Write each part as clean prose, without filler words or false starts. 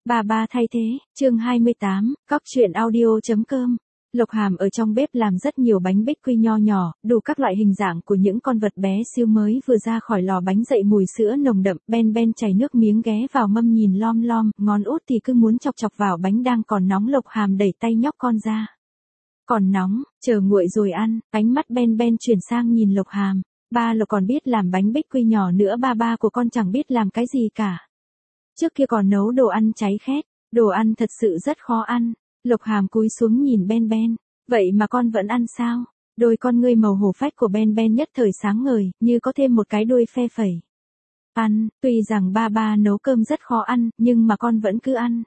Bà ba thay thế, chương 28, cóc truyện audio.com. Lộc Hàm ở trong bếp làm rất nhiều bánh bích quy nho nhỏ, đủ các loại hình dạng của những con vật bé siêu mới vừa ra khỏi lò bánh dậy mùi sữa nồng đậm, Ben chảy nước miếng ghé vào mâm nhìn lom lom, ngón út thì cứ muốn chọc chọc vào bánh đang còn nóng. Lộc Hàm đẩy tay nhóc con ra. Còn nóng, chờ nguội rồi ăn. Ánh mắt Ben chuyển sang nhìn Lộc Hàm. Ba Lộc còn biết làm bánh bích quy nhỏ nữa, ba của con chẳng biết làm cái gì cả. Trước kia còn nấu đồ ăn cháy khét, đồ ăn thật sự rất khó ăn. Lộc Hàm cúi xuống nhìn Ben. Vậy mà con vẫn ăn sao? Đôi con ngươi màu hổ phách của Ben nhất thời sáng ngời, như có thêm một cái đuôi phe phẩy. Ăn, tuy rằng ba nấu cơm rất khó ăn, nhưng mà con vẫn cứ ăn.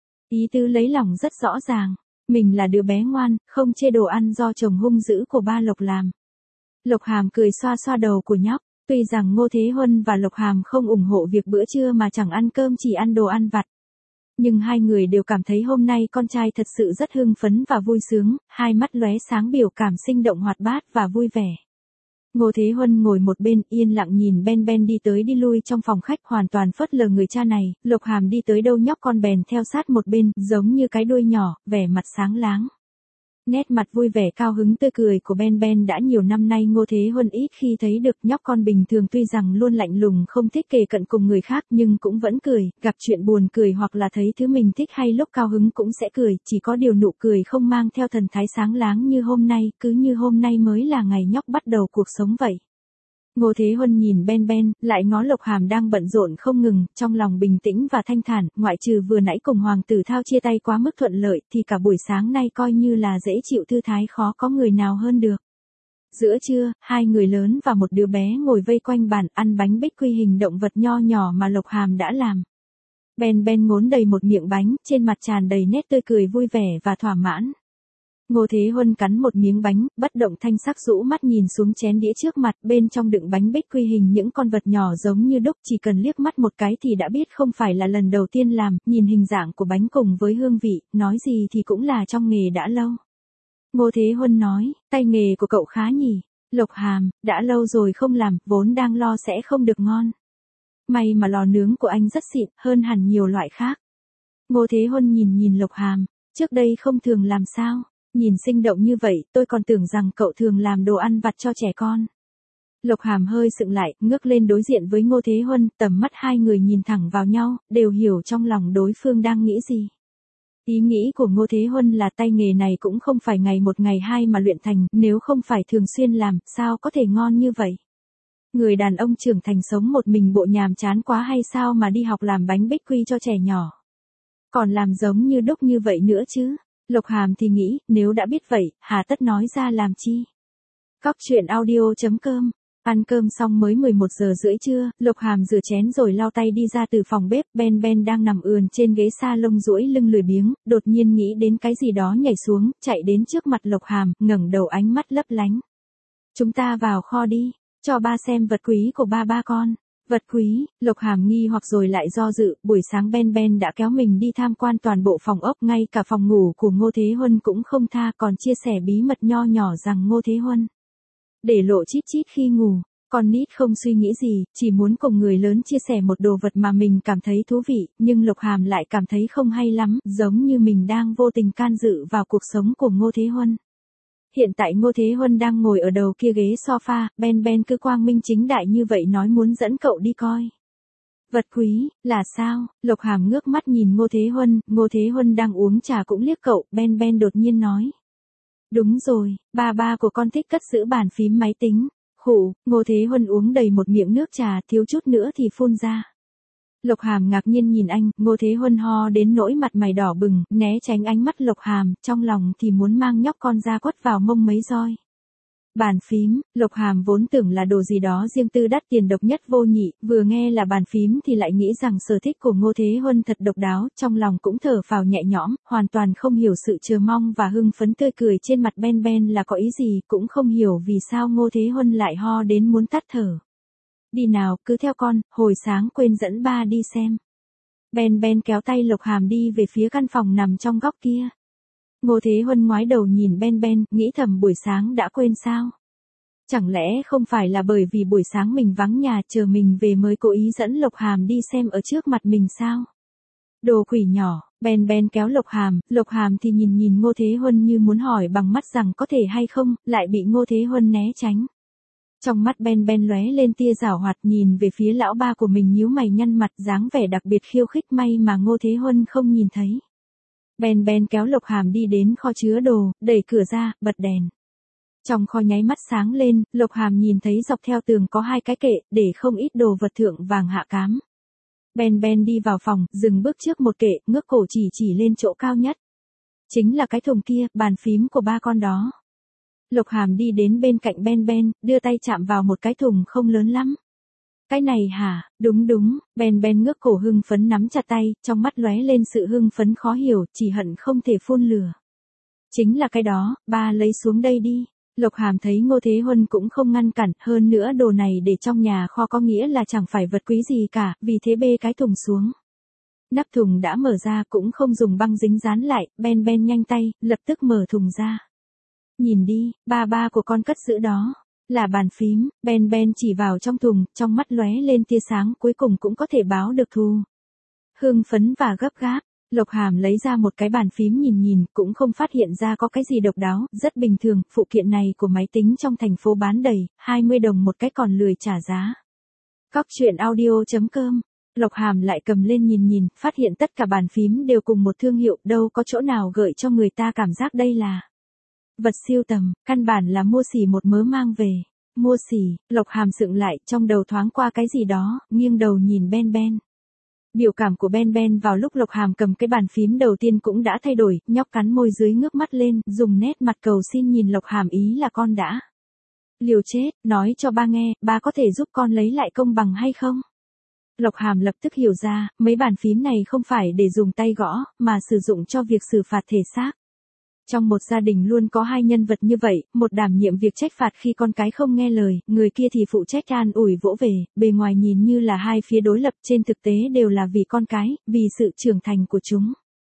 Ý tứ lấy lòng rất rõ ràng. Mình là đứa bé ngoan, không chê đồ ăn do chồng hung dữ của ba Lộc làm. Lộc Hàm cười xoa đầu của nhóc. Tuy rằng Ngô Thế Huân và Lộc Hàm không ủng hộ việc bữa trưa mà chẳng ăn cơm chỉ ăn đồ ăn vặt. Nhưng hai người đều cảm thấy hôm nay con trai thật sự rất hưng phấn và vui sướng, hai mắt lóe sáng biểu cảm sinh động hoạt bát và vui vẻ. Ngô Thế Huân ngồi một bên yên lặng nhìn Ben đi tới đi lui trong phòng khách, hoàn toàn phớt lờ người cha này. Lộc Hàm đi tới đâu nhóc con bèn theo sát một bên, giống như cái đuôi nhỏ, vẻ mặt sáng láng. Nét mặt vui vẻ cao hứng tươi cười của Ben đã nhiều năm nay Ngô Thế Huân ít khi thấy được. Nhóc con bình thường tuy rằng luôn lạnh lùng không thích kề cận cùng người khác nhưng cũng vẫn cười, gặp chuyện buồn cười hoặc là thấy thứ mình thích hay lúc cao hứng cũng sẽ cười, chỉ có điều nụ cười không mang theo thần thái sáng láng như hôm nay, cứ như hôm nay mới là ngày nhóc bắt đầu cuộc sống vậy. Ngô Thế Huân nhìn Ben, lại ngó Lộc Hàm đang bận rộn không ngừng, trong lòng bình tĩnh và thanh thản, ngoại trừ vừa nãy cùng Hoàng tử Thao chia tay quá mức thuận lợi, thì cả buổi sáng nay coi như là dễ chịu thư thái, khó có người nào hơn được. Giữa trưa, hai người lớn và một đứa bé ngồi vây quanh bàn ăn bánh bích quy hình động vật nho nhỏ mà Lộc Hàm đã làm. Ben ngốn đầy một miệng bánh, trên mặt tràn đầy nét tươi cười vui vẻ và thỏa mãn. Ngô Thế Huân cắn một miếng bánh, bất động thanh sắc rũ mắt nhìn xuống chén đĩa trước mặt, bên trong đựng bánh bích quy hình những con vật nhỏ giống như đúc, chỉ cần liếc mắt một cái thì đã biết không phải là lần đầu tiên làm, nhìn hình dạng của bánh cùng với hương vị, nói gì thì cũng là trong nghề đã lâu. Ngô Thế Huân nói, tay nghề của cậu khá nhỉ. Lộc Hàm, đã lâu rồi không làm, vốn đang lo sẽ không được ngon. May mà lò nướng của anh rất xịn, hơn hẳn nhiều loại khác. Ngô Thế Huân nhìn Lộc Hàm, trước đây không thường làm sao? Nhìn sinh động như vậy, tôi còn tưởng rằng cậu thường làm đồ ăn vặt cho trẻ con. Lộc Hàm hơi sững lại, ngước lên đối diện với Ngô Thế Huân, tầm mắt hai người nhìn thẳng vào nhau, đều hiểu trong lòng đối phương đang nghĩ gì. Ý nghĩ của Ngô Thế Huân là tay nghề này cũng không phải ngày một ngày hai mà luyện thành, nếu không phải thường xuyên làm, sao có thể ngon như vậy. Người đàn ông trưởng thành sống một mình bộ nhàm chán quá hay sao mà đi học làm bánh bích quy cho trẻ nhỏ. Còn làm giống như đúc như vậy nữa chứ. Lộc Hàm thì nghĩ, nếu đã biết vậy, hà tất nói ra làm chi. Cóc truyện audio.com. Ăn cơm xong mới 11 giờ rưỡi trưa, Lộc Hàm rửa chén rồi lau tay đi ra từ phòng bếp. Ben đang nằm ườn trên ghế sa lông duỗi lưng lười biếng, đột nhiên nghĩ đến cái gì đó nhảy xuống, chạy đến trước mặt Lộc Hàm, ngẩng đầu ánh mắt lấp lánh. Chúng ta vào kho đi, cho ba xem vật quý của ba con. Vật quý, Lộc Hàm nghi hoặc rồi lại do dự, buổi sáng Ben đã kéo mình đi tham quan toàn bộ phòng ốc, ngay cả phòng ngủ của Ngô Thế Huân cũng không tha, còn chia sẻ bí mật nho nhỏ rằng Ngô Thế Huân để lộ chít khi ngủ. Con nít không suy nghĩ gì, chỉ muốn cùng người lớn chia sẻ một đồ vật mà mình cảm thấy thú vị, nhưng Lộc Hàm lại cảm thấy không hay lắm, giống như mình đang vô tình can dự vào cuộc sống của Ngô Thế Huân. Hiện tại Ngô Thế Huân đang ngồi ở đầu kia ghế sofa, Ben cứ quang minh chính đại như vậy nói muốn dẫn cậu đi coi. Vật quý, là sao? Lộc Hàm ngước mắt nhìn Ngô Thế Huân đang uống trà cũng liếc cậu, Ben đột nhiên nói. Đúng rồi, ba của con thích cất giữ bàn phím máy tính. Khụ, Ngô Thế Huân uống đầy một miệng nước trà, thiếu chút nữa thì phun ra. Lộc Hàm ngạc nhiên nhìn anh, Ngô Thế Huân ho đến nỗi mặt mày đỏ bừng, né tránh ánh mắt Lộc Hàm, trong lòng thì muốn mang nhóc con ra quất vào mông mấy roi. Bàn phím, Lộc Hàm vốn tưởng là đồ gì đó riêng tư đắt tiền độc nhất vô nhị, vừa nghe là bàn phím thì lại nghĩ rằng sở thích của Ngô Thế Huân thật độc đáo, trong lòng cũng thở phào nhẹ nhõm, hoàn toàn không hiểu sự chờ mong và hưng phấn tươi cười trên mặt Ben là có ý gì, cũng không hiểu vì sao Ngô Thế Huân lại ho đến muốn tắt thở. Đi nào, cứ theo con, hồi sáng quên dẫn ba đi xem. Ben kéo tay Lộc Hàm đi về phía căn phòng nằm trong góc kia. Ngô Thế Huân ngoái đầu nhìn Ben, nghĩ thầm buổi sáng đã quên sao? Chẳng lẽ không phải là bởi vì buổi sáng mình vắng nhà chờ mình về mới cố ý dẫn Lộc Hàm đi xem ở trước mặt mình sao? Đồ quỷ nhỏ, Ben kéo Lộc Hàm thì nhìn Ngô Thế Huân như muốn hỏi bằng mắt rằng có thể hay không, lại bị Ngô Thế Huân né tránh. Trong mắt Ben lóe lên tia giảo hoạt, nhìn về phía lão ba của mình nhíu mày nhăn mặt, dáng vẻ đặc biệt khiêu khích, may mà Ngô Thế Huân không nhìn thấy. Ben kéo Lộc Hàm đi đến kho chứa đồ, đẩy cửa ra, bật đèn. Trong kho nháy mắt sáng lên, Lộc Hàm nhìn thấy dọc theo tường có 2 cái kệ, để không ít đồ vật thượng vàng hạ cám. Ben đi vào phòng, dừng bước trước một kệ, ngước cổ chỉ lên chỗ cao nhất. Chính là cái thùng kia, bàn phím của ba con đó. Lộc Hàm đi đến bên cạnh Ben, đưa tay chạm vào một cái thùng không lớn lắm. Cái này hả? Đúng, Ben ngước cổ hưng phấn nắm chặt tay, trong mắt lóe lên sự hưng phấn khó hiểu, chỉ hận không thể phun lửa. Chính là cái đó, ba lấy xuống đây đi. Lộc Hàm thấy Ngô Thế Huân cũng không ngăn cản, hơn nữa đồ này để trong nhà kho có nghĩa là chẳng phải vật quý gì cả, vì thế bê cái thùng xuống. Nắp thùng đã mở ra, cũng không dùng băng dính dán lại, Ben nhanh tay, lập tức mở thùng ra. Nhìn đi, ba của con cất giữ đó. Là bàn phím, Ben chỉ vào trong thùng, trong mắt lóe lên tia sáng, cuối cùng cũng có thể báo được thù. Hưng phấn và gấp gáp, Lộc Hàm lấy ra một cái bàn phím nhìn, cũng không phát hiện ra có cái gì độc đáo, rất bình thường, phụ kiện này của máy tính trong thành phố bán đầy, 20 đồng một cái còn lười trả giá. Cóc truyện audio.com. Lộc Hàm lại cầm lên nhìn, phát hiện tất cả bàn phím đều cùng một thương hiệu, đâu có chỗ nào gợi cho người ta cảm giác đây là vật siêu tầm, căn bản là mua xỉ một mớ mang về. Mua xỉ, Lộc Hàm sững lại, trong đầu thoáng qua cái gì đó, nghiêng đầu nhìn Ben. Biểu cảm của Ben vào lúc Lộc Hàm cầm cái bàn phím đầu tiên cũng đã thay đổi, nhóc cắn môi dưới ngước mắt lên, dùng nét mặt cầu xin nhìn Lộc Hàm, ý là con đã liều chết, nói cho ba nghe, ba có thể giúp con lấy lại công bằng hay không? Lộc Hàm lập tức hiểu ra, mấy bàn phím này không phải để dùng tay gõ, mà sử dụng cho việc xử phạt thể xác. Trong một gia đình luôn có 2 nhân vật như vậy, một đảm nhiệm việc trách phạt khi con cái không nghe lời, người kia thì phụ trách an ủi vỗ về, bề ngoài nhìn như là 2 phía đối lập, trên thực tế đều là vì con cái, vì sự trưởng thành của chúng.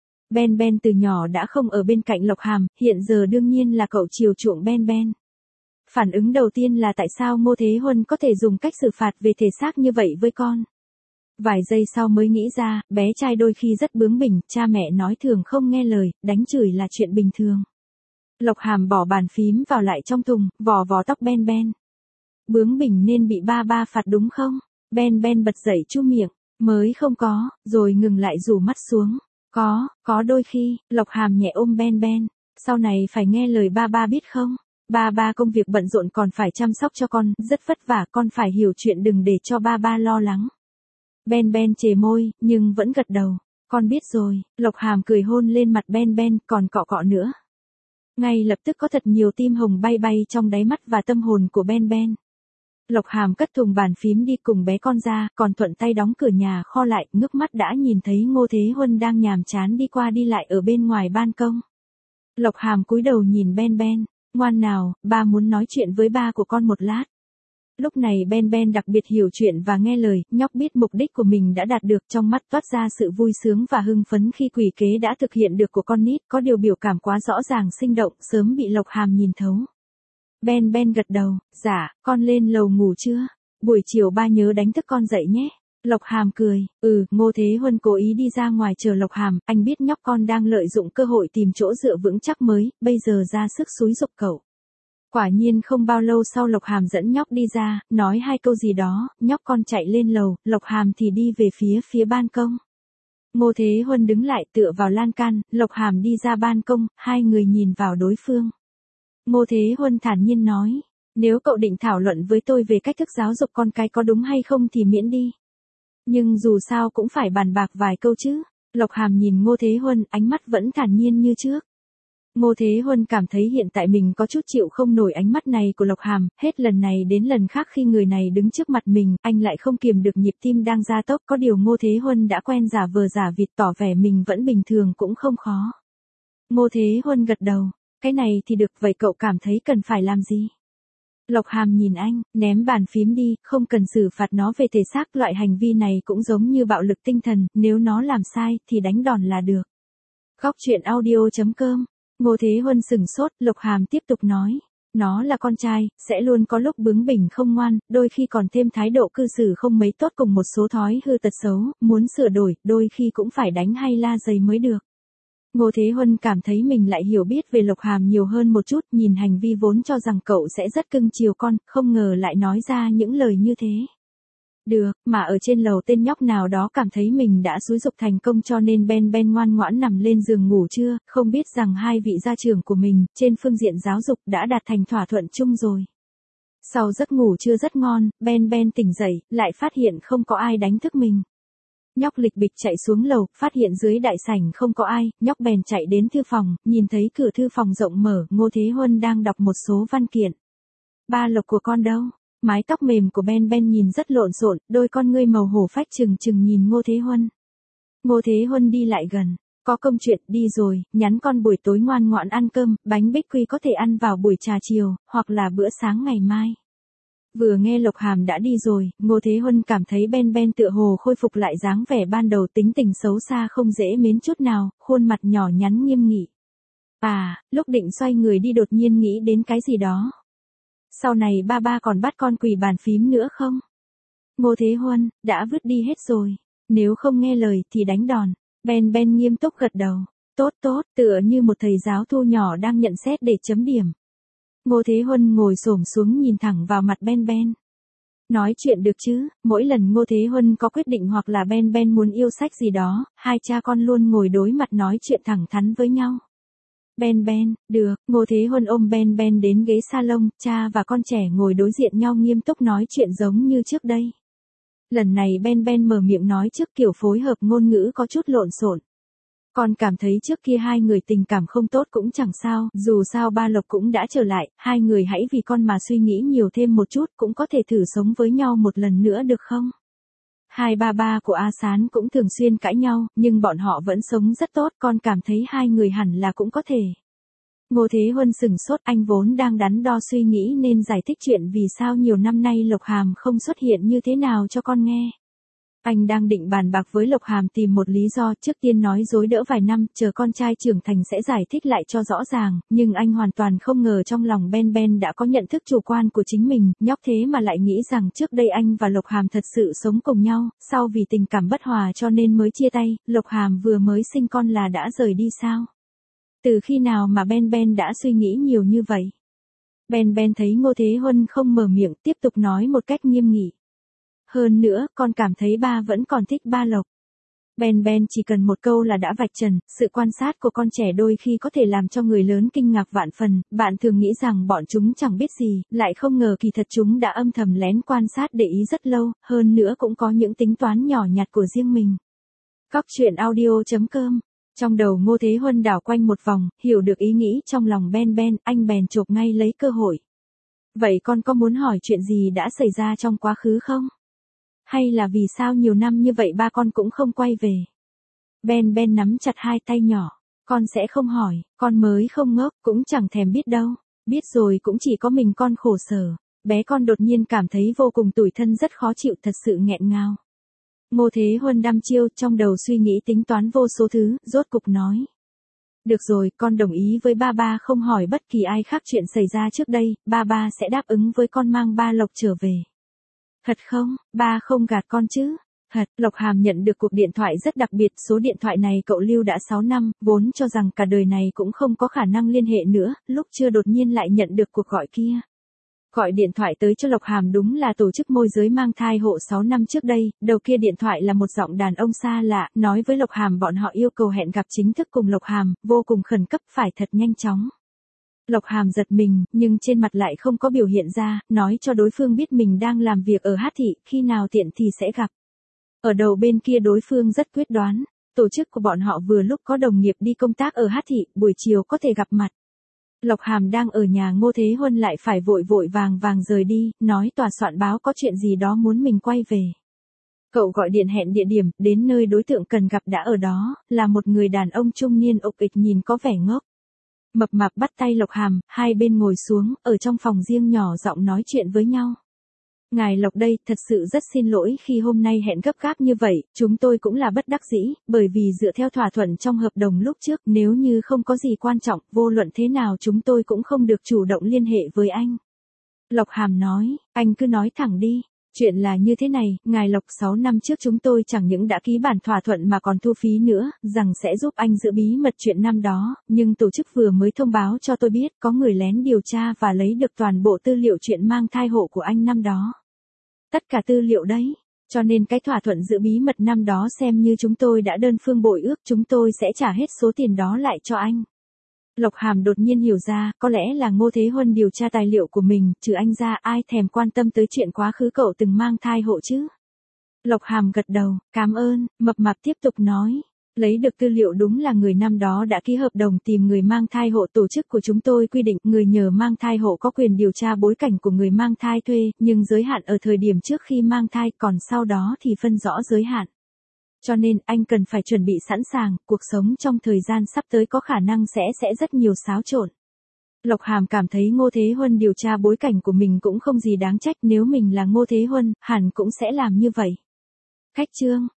Ben từ nhỏ đã không ở bên cạnh Lộc Hàm, hiện giờ đương nhiên là cậu chiều chuộng Ben. Phản ứng đầu tiên là tại sao Ngô Thế Huân có thể dùng cách xử phạt về thể xác như vậy với con. Vài giây sau mới nghĩ ra, bé trai đôi khi rất bướng bỉnh, cha mẹ nói thường không nghe lời, đánh chửi là chuyện bình thường. Lộc Hàm bỏ bàn phím vào lại trong thùng, vò tóc Ben. Bướng bỉnh nên bị ba phạt đúng không? Ben bật dậy chu miệng, mới không có, rồi ngừng lại rủ mắt xuống. Có đôi khi, Lộc Hàm nhẹ ôm Ben. Sau này phải nghe lời ba biết không? Ba công việc bận rộn còn phải chăm sóc cho con, rất vất vả, con phải hiểu chuyện, đừng để cho ba lo lắng. Ben chề môi, nhưng vẫn gật đầu. Con biết rồi, Lộc Hàm cười hôn lên mặt Ben, còn cọ nữa. Ngay lập tức có thật nhiều tim hồng bay trong đáy mắt và tâm hồn của Ben. Lộc Hàm cất thùng bàn phím đi cùng bé con ra, còn thuận tay đóng cửa nhà kho lại, ngước mắt đã nhìn thấy Ngô Thế Huân đang nhàm chán đi qua đi lại ở bên ngoài ban công. Lộc Hàm cúi đầu nhìn Ben, ngoan nào, ba muốn nói chuyện với ba của con một lát. Lúc này Ben đặc biệt hiểu chuyện và nghe lời, nhóc biết mục đích của mình đã đạt được, trong mắt toát ra sự vui sướng và hưng phấn khi quỷ kế đã thực hiện được của con nít, có điều biểu cảm quá rõ ràng sinh động, sớm bị Lộc Hàm nhìn thấu. Ben gật đầu, dạ, con lên lầu ngủ chưa? Buổi chiều ba nhớ đánh thức con dậy nhé. Lộc Hàm cười, Ngô Thế Huân cố ý đi ra ngoài chờ Lộc Hàm, anh biết nhóc con đang lợi dụng cơ hội tìm chỗ dựa vững chắc mới, bây giờ ra sức xúi giục cậu. Quả nhiên không bao lâu sau Lộc Hàm dẫn nhóc đi ra, nói 2 câu gì đó, nhóc con chạy lên lầu, Lộc Hàm thì đi về phía ban công. Ngô Thế Huân đứng lại tựa vào lan can, Lộc Hàm đi ra ban công, 2 người nhìn vào đối phương. Ngô Thế Huân thản nhiên nói, nếu cậu định thảo luận với tôi về cách thức giáo dục con cái có đúng hay không thì miễn đi. Nhưng dù sao cũng phải bàn bạc vài câu chứ. Lộc Hàm nhìn Ngô Thế Huân, ánh mắt vẫn thản nhiên như trước. Ngô Thế Huân cảm thấy hiện tại mình có chút chịu không nổi ánh mắt này của Lộc Hàm, hết lần này đến lần khác khi người này đứng trước mặt mình, anh lại không kiềm được nhịp tim đang gia tốc, có điều Ngô Thế Huân đã quen giả vờ giả vịt, tỏ vẻ mình vẫn bình thường cũng không khó. Ngô Thế Huân gật đầu, cái này thì được, vậy cậu cảm thấy cần phải làm gì? Lộc Hàm nhìn anh, ném bàn phím đi, không cần xử phạt nó về thể xác, loại hành vi này cũng giống như bạo lực tinh thần, nếu nó làm sai thì đánh đòn là được. Cóc truyện audio.com. Ngô Thế Huân sửng sốt, Lộc Hàm tiếp tục nói, Nó là con trai, sẽ luôn có lúc bướng bỉnh không ngoan, đôi khi còn thêm thái độ cư xử không mấy tốt cùng một số thói hư tật xấu, muốn sửa đổi, đôi khi cũng phải đánh hay la giày mới được. Ngô Thế Huân cảm thấy mình lại hiểu biết về Lộc Hàm nhiều hơn một chút, nhìn hành vi vốn cho rằng cậu sẽ rất cưng chiều con, không ngờ lại nói ra những lời như thế. Được, mà ở trên lầu tên nhóc nào đó cảm thấy mình đã xúi giục thành công cho nên Ben ngoan ngoãn nằm lên giường ngủ trưa, không biết rằng hai vị gia trưởng của mình, trên phương diện giáo dục đã đạt thành thỏa thuận chung rồi. Sau giấc ngủ trưa rất ngon, Ben tỉnh dậy, lại phát hiện không có ai đánh thức mình. Nhóc lịch bịch chạy xuống lầu, phát hiện dưới đại sảnh không có ai, nhóc bèn chạy đến thư phòng, nhìn thấy cửa thư phòng rộng mở, Ngô Thế Huân đang đọc một số văn kiện. Ba Lộc của con đâu? Mái tóc mềm của Ben nhìn rất lộn xộn, đôi con ngươi màu hổ phách trừng nhìn Ngô Thế Huân. Ngô Thế Huân đi lại gần. Có công chuyện, đi rồi, nhắn con buổi tối ngoan ngoãn ăn cơm, bánh bích quy có thể ăn vào buổi trà chiều, hoặc là bữa sáng ngày mai. Vừa nghe Lộc Hàm đã đi rồi, Ngô Thế Huân cảm thấy Ben tựa hồ khôi phục lại dáng vẻ ban đầu, tính tình xấu xa không dễ mến chút nào, khuôn mặt nhỏ nhắn nghiêm nghị. Lúc định xoay người đi đột nhiên nghĩ đến cái gì đó. Sau này ba còn bắt con quỳ bàn phím nữa không? Ngô Thế Huân, đã vứt đi hết rồi. Nếu không nghe lời thì đánh đòn. Ben nghiêm túc gật đầu. Tốt, tựa như một thầy giáo thu nhỏ đang nhận xét để chấm điểm. Ngô Thế Huân ngồi xổm xuống nhìn thẳng vào mặt Ben. Nói chuyện được chứ, mỗi lần Ngô Thế Huân có quyết định hoặc là Ben muốn yêu sách gì đó, hai cha con luôn ngồi đối mặt nói chuyện thẳng thắn với nhau. Ben, được, Ngô Thế Huân ôm Ben đến ghế salon, cha và con trẻ ngồi đối diện nhau nghiêm túc nói chuyện giống như trước đây. Lần này Ben mở miệng nói trước kiểu phối hợp ngôn ngữ có chút lộn xộn. Con cảm thấy trước kia hai người tình cảm không tốt cũng chẳng sao, dù sao ba Lộc cũng đã trở lại, hai người hãy vì con mà suy nghĩ nhiều thêm một chút, cũng có thể thử sống với nhau một lần nữa được không? Hai ba của A Sán cũng thường xuyên cãi nhau, nhưng bọn họ vẫn sống rất tốt, con cảm thấy hai người hẳn là cũng có thể. Ngô Thế Huân sửng sốt, anh vốn đang đắn đo suy nghĩ nên giải thích chuyện vì sao nhiều năm nay Lộc Hàm không xuất hiện như thế nào cho con nghe. Anh đang định bàn bạc với Lộc Hàm tìm một lý do, trước tiên nói dối đỡ vài năm, chờ con trai trưởng thành sẽ giải thích lại cho rõ ràng, nhưng anh hoàn toàn không ngờ trong lòng Ben đã có nhận thức chủ quan của chính mình, nhóc thế mà lại nghĩ rằng trước đây anh và Lộc Hàm thật sự sống cùng nhau, sau vì tình cảm bất hòa cho nên mới chia tay, Lộc Hàm vừa mới sinh con là đã rời đi sao? Từ khi nào mà Ben đã suy nghĩ nhiều như vậy? Ben thấy Ngô Thế Huân không mở miệng, tiếp tục nói một cách nghiêm nghị. Hơn nữa, con cảm thấy ba vẫn còn thích ba Lộc. Ben chỉ cần một câu là đã vạch trần, sự quan sát của con trẻ đôi khi có thể làm cho người lớn kinh ngạc vạn phần, bạn thường nghĩ rằng bọn chúng chẳng biết gì, lại không ngờ kỳ thật chúng đã âm thầm lén quan sát để ý rất lâu, hơn nữa cũng có những tính toán nhỏ nhặt của riêng mình. Cóc truyện audio.com. Trong đầu Ngô Thế Huân đảo quanh một vòng, hiểu được ý nghĩ trong lòng Ben, anh bèn chộp ngay lấy cơ hội. Vậy con có muốn hỏi chuyện gì đã xảy ra trong quá khứ không? Hay là vì sao nhiều năm như vậy ba con cũng không quay về? Ben nắm chặt hai tay nhỏ. Con sẽ không hỏi, con mới không ngốc, cũng chẳng thèm biết đâu. Biết rồi cũng chỉ có mình con khổ sở. Bé con đột nhiên cảm thấy vô cùng tủi thân, rất khó chịu, thật sự nghẹn ngào. Ngô Thế Huân đăm chiêu, trong đầu suy nghĩ tính toán vô số thứ, rốt cục nói. Được rồi, con đồng ý với ba không hỏi bất kỳ ai khác chuyện xảy ra trước đây, ba sẽ đáp ứng với con mang ba Lộc trở về. Thật không, ba không gạt con chứ? Thật, Lộc Hàm nhận được cuộc điện thoại rất đặc biệt, số điện thoại này cậu lưu đã 6 năm, vốn cho rằng cả đời này cũng không có khả năng liên hệ nữa, lúc trưa đột nhiên lại nhận được cuộc gọi kia. Gọi điện thoại tới cho Lộc Hàm đúng là tổ chức môi giới mang thai hộ 6 năm trước đây, đầu kia điện thoại là một giọng đàn ông xa lạ, nói với Lộc Hàm bọn họ yêu cầu hẹn gặp chính thức cùng Lộc Hàm, vô cùng khẩn cấp, phải thật nhanh chóng. Lộc Hàm giật mình, nhưng trên mặt lại không có biểu hiện ra, nói cho đối phương biết mình đang làm việc ở Hát Thị, khi nào tiện thì sẽ gặp. Ở đầu bên kia đối phương rất quyết đoán, tổ chức của bọn họ vừa lúc có đồng nghiệp đi công tác ở Hát Thị, buổi chiều có thể gặp mặt. Lộc Hàm đang ở nhà Ngô Thế Huân lại phải vội vàng rời đi, nói tòa soạn báo có chuyện gì đó muốn mình quay về. Cậu gọi điện hẹn địa điểm, đến nơi đối tượng cần gặp đã ở đó, là một người đàn ông trung niên ục ịch nhìn có vẻ ngốc. Mập mạp bắt tay Lộc Hàm, hai bên ngồi xuống, ở trong phòng riêng nhỏ giọng nói chuyện với nhau. Ngài Lộc đây, thật sự rất xin lỗi khi hôm nay hẹn gấp gáp như vậy, chúng tôi cũng là bất đắc dĩ, bởi vì dựa theo thỏa thuận trong hợp đồng lúc trước, nếu như không có gì quan trọng, vô luận thế nào chúng tôi cũng không được chủ động liên hệ với anh. Lộc Hàm nói, anh cứ nói thẳng đi. Chuyện là như thế này, ngài Lộc 6 năm trước chúng tôi chẳng những đã ký bản thỏa thuận mà còn thu phí nữa, rằng sẽ giúp anh giữ bí mật chuyện năm đó, nhưng tổ chức vừa mới thông báo cho tôi biết có người lén điều tra và lấy được toàn bộ tư liệu chuyện mang thai hộ của anh năm đó. Tất cả tư liệu đấy. Cho nên cái thỏa thuận giữ bí mật năm đó xem như chúng tôi đã đơn phương bội ước, chúng tôi sẽ trả hết số tiền đó lại cho anh. Lộc Hàm đột nhiên hiểu ra, có lẽ là Ngô Thế Huân điều tra tài liệu của mình, trừ anh ra ai thèm quan tâm tới chuyện quá khứ cậu từng mang thai hộ chứ. Lộc Hàm gật đầu, cảm ơn, Mập Mạp tiếp tục nói. Lấy được tư liệu đúng là người năm đó đã ký hợp đồng tìm người mang thai hộ, tổ chức của chúng tôi quy định người nhờ mang thai hộ có quyền điều tra bối cảnh của người mang thai thuê, nhưng giới hạn ở thời điểm trước khi mang thai, còn sau đó thì phân rõ giới hạn. Cho nên anh cần phải chuẩn bị sẵn sàng, cuộc sống trong thời gian sắp tới có khả năng sẽ rất nhiều xáo trộn. Lộc Hàm cảm thấy Ngô Thế Huân điều tra bối cảnh của mình cũng không gì đáng trách, nếu mình là Ngô Thế Huân, hẳn cũng sẽ làm như vậy. Khách chương